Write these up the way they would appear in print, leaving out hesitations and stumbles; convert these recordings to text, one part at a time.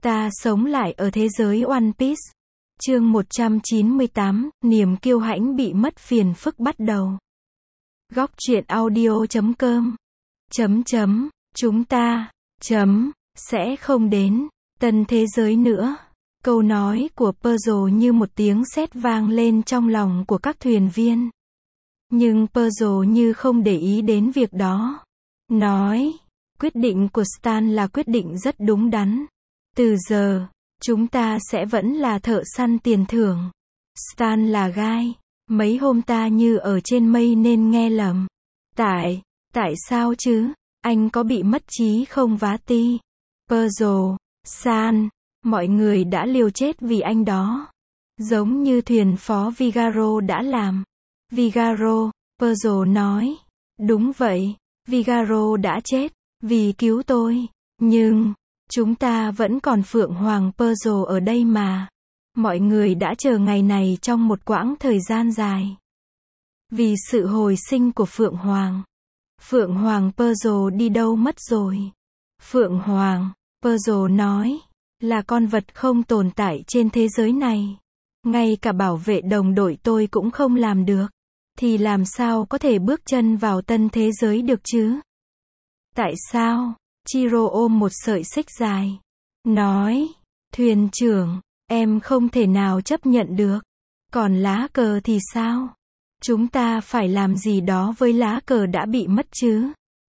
Ta sống lại ở thế giới One Piece. Chương 198, niềm kiêu hãnh bị mất phiền phức bắt đầu. Góc truyện audio.com Chúng ta sẽ không đến tân thế giới nữa. Câu nói của Puzzle như một tiếng sét vang lên trong lòng của các thuyền viên. Nhưng Puzzle như không để ý đến việc đó. Nói, quyết định của Stan là quyết định rất đúng đắn. Từ giờ, chúng ta sẽ vẫn là thợ săn tiền thưởng. Stan là gai. Mấy hôm ta như ở trên mây nên nghe lầm. Tại sao chứ? Anh có bị mất trí không vá ti? Puzzle, San, mọi người đã liều chết vì anh đó. Giống như thuyền phó Vigaro đã làm. Vigaro, Puzzle nói. Đúng vậy, Vigaro đã chết, vì cứu tôi. Nhưng, chúng ta vẫn còn Phượng Hoàng Puzzle ở đây mà. Mọi người đã chờ ngày này trong một quãng thời gian dài. Vì sự hồi sinh của Phượng Hoàng. Phượng Hoàng Puzzle đi đâu mất rồi? Phượng Hoàng, Puzzle nói, là con vật không tồn tại trên thế giới này. Ngay cả bảo vệ đồng đội tôi cũng không làm được. Thì làm sao có thể bước chân vào tân thế giới được chứ? Tại sao? Chiro ôm một sợi xích dài. Nói, thuyền trưởng, em không thể nào chấp nhận được. Còn lá cờ thì sao? Chúng ta phải làm gì đó với lá cờ đã bị mất chứ?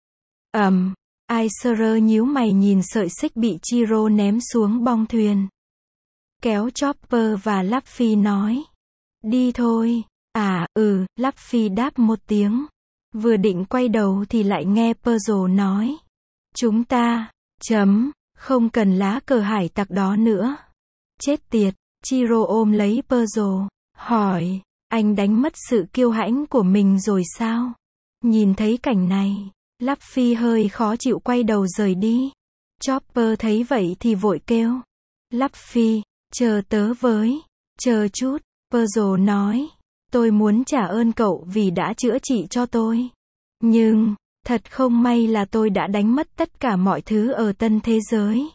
Aiser nhíu mày nhìn sợi xích bị Chiro ném xuống bong thuyền. Kéo Chopper và Luffy nói. Đi thôi. Luffy đáp một tiếng. Vừa định quay đầu thì lại nghe Puzzle nói. Chúng ta, không cần lá cờ hải tặc đó nữa. Chết tiệt, Chiro ôm lấy Puzzle, hỏi, anh đánh mất sự kiêu hãnh của mình rồi sao? Nhìn thấy cảnh này, Luffy hơi khó chịu quay đầu rời đi. Chopper thấy vậy thì vội kêu. Luffy, chờ tớ với, chờ chút, Puzzle nói. Tôi muốn trả ơn cậu vì đã chữa trị cho tôi. Nhưng, thật không may là tôi đã đánh mất tất cả mọi thứ ở tân thế giới.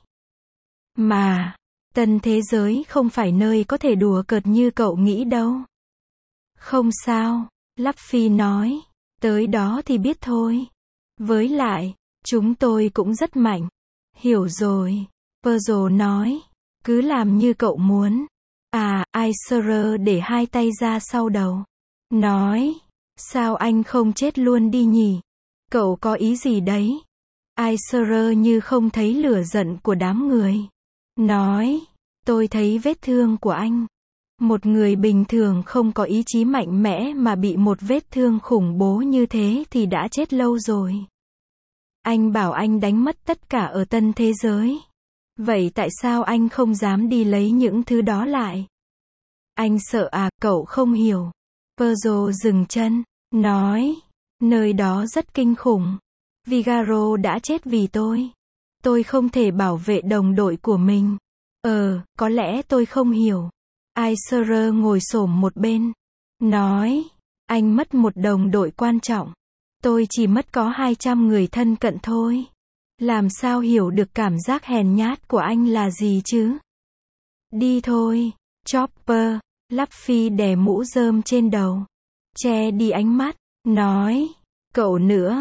Mà, tân thế giới không phải nơi có thể đùa cợt như cậu nghĩ đâu. Không sao, Luffy nói, tới đó thì biết thôi. Với lại, chúng tôi cũng rất mạnh. Hiểu rồi, Puzzle nói, cứ làm như cậu muốn. Aiser để hai tay ra sau đầu. Nói, sao anh không chết luôn đi nhỉ? Cậu có ý gì đấy? Aiser như không thấy lửa giận của đám người. Nói, tôi thấy vết thương của anh. Một người bình thường không có ý chí mạnh mẽ mà bị một vết thương khủng bố như thế thì đã chết lâu rồi. Anh bảo anh đánh mất tất cả ở tân thế giới. Vậy tại sao anh không dám đi lấy những thứ đó lại? Anh sợ cậu không hiểu. Puzzle dừng chân, nói, nơi đó rất kinh khủng. Vigaro đã chết vì tôi. Tôi không thể bảo vệ đồng đội của mình. Có lẽ tôi không hiểu. Aiser ngồi xổm một bên. Nói, anh mất một đồng đội quan trọng. Tôi chỉ mất có 200 người thân cận thôi. Làm sao hiểu được cảm giác hèn nhát của anh là gì chứ? Đi thôi, Chopper. Luffy đè mũ rơm trên đầu. Che đi ánh mắt. Nói, cậu nữa.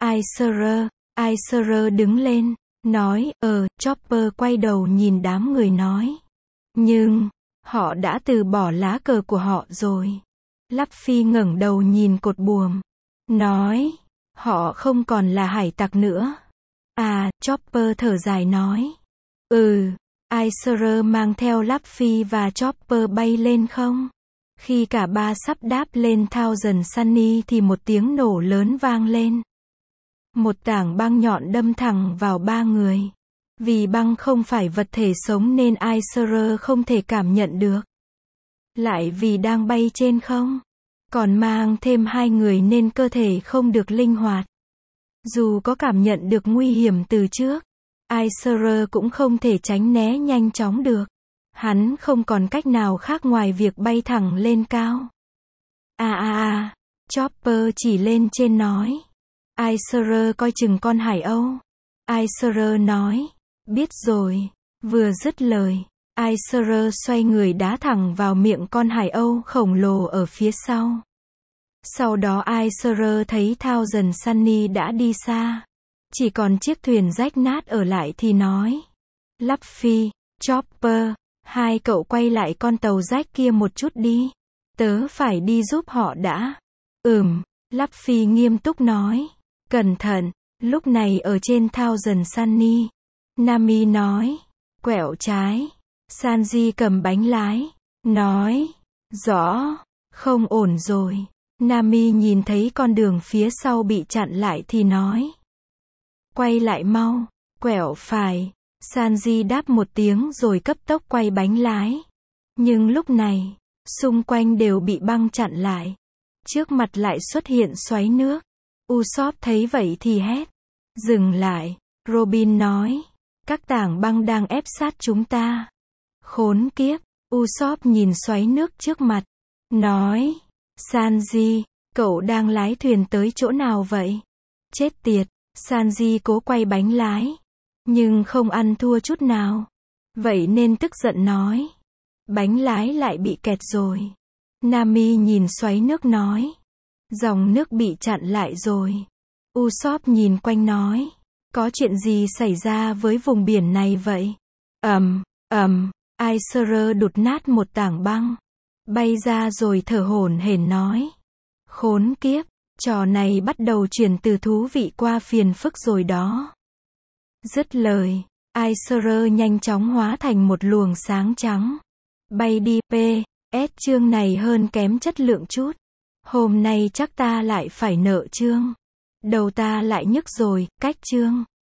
Aiser đứng lên. Nói, Chopper quay đầu nhìn đám người nói. Nhưng, họ đã từ bỏ lá cờ của họ rồi. Luffy ngẩng đầu nhìn cột buồm. Nói, họ không còn là hải tặc nữa. Chopper thở dài nói. Aiser mang theo Luffy và Chopper bay lên không? Khi cả ba sắp đáp lên Thousand Sunny thì một tiếng nổ lớn vang lên. Một tảng băng nhọn đâm thẳng vào ba người. Vì băng không phải vật thể sống nên Aiser không thể cảm nhận được. Lại vì đang bay trên không. Còn mang thêm hai người nên cơ thể không được linh hoạt. Dù có cảm nhận được nguy hiểm từ trước, Aiser cũng không thể tránh né nhanh chóng được. Hắn không còn cách nào khác ngoài việc bay thẳng lên cao. Chopper chỉ lên trên nói. Aiser coi chừng con hải âu. Aiser nói, biết rồi. Vừa dứt lời, Aisher xoay người đá thẳng vào miệng con hải âu khổng lồ ở phía sau. Sau đó Aisher thấy Thousand Sunny đã đi xa. Chỉ còn chiếc thuyền rách nát ở lại thì nói. Luffy, Chopper, hai cậu quay lại con tàu rách kia một chút đi. Tớ phải đi giúp họ đã. Luffy nghiêm túc nói. Cẩn thận, lúc này ở trên Thousand Sunny. Nami nói. Quẹo trái. Sanji cầm bánh lái. Nói. Rõ. Không ổn rồi. Nami nhìn thấy con đường phía sau bị chặn lại thì nói. Quay lại mau. Quẹo phải. Sanji đáp một tiếng rồi cấp tốc quay bánh lái. Nhưng lúc này, xung quanh đều bị băng chặn lại. Trước mặt lại xuất hiện xoáy nước. Usopp thấy vậy thì hét. Dừng lại. Robin nói. Các tảng băng đang ép sát chúng ta. Khốn kiếp. Usopp nhìn xoáy nước trước mặt. Nói. Sanji, cậu đang lái thuyền tới chỗ nào vậy? Chết tiệt. Sanji cố quay bánh lái. Nhưng không ăn thua chút nào. Vậy nên tức giận nói. Bánh lái lại bị kẹt rồi. Nami nhìn xoáy nước nói. Dòng nước bị chặn lại rồi. Usopp nhìn quanh nói. Có chuyện gì xảy ra với vùng biển này vậy? Aisher đụt nát một tảng băng. Bay ra rồi thở hổn hển nói. Khốn kiếp, trò này bắt đầu chuyển từ thú vị qua phiền phức rồi đó. Dứt lời, Aisher nhanh chóng hóa thành một luồng sáng trắng. Bay đi PS chương này hơn kém chất lượng chút. Hôm nay chắc ta lại phải nợ chương. Đầu ta lại nhức rồi, cách chương.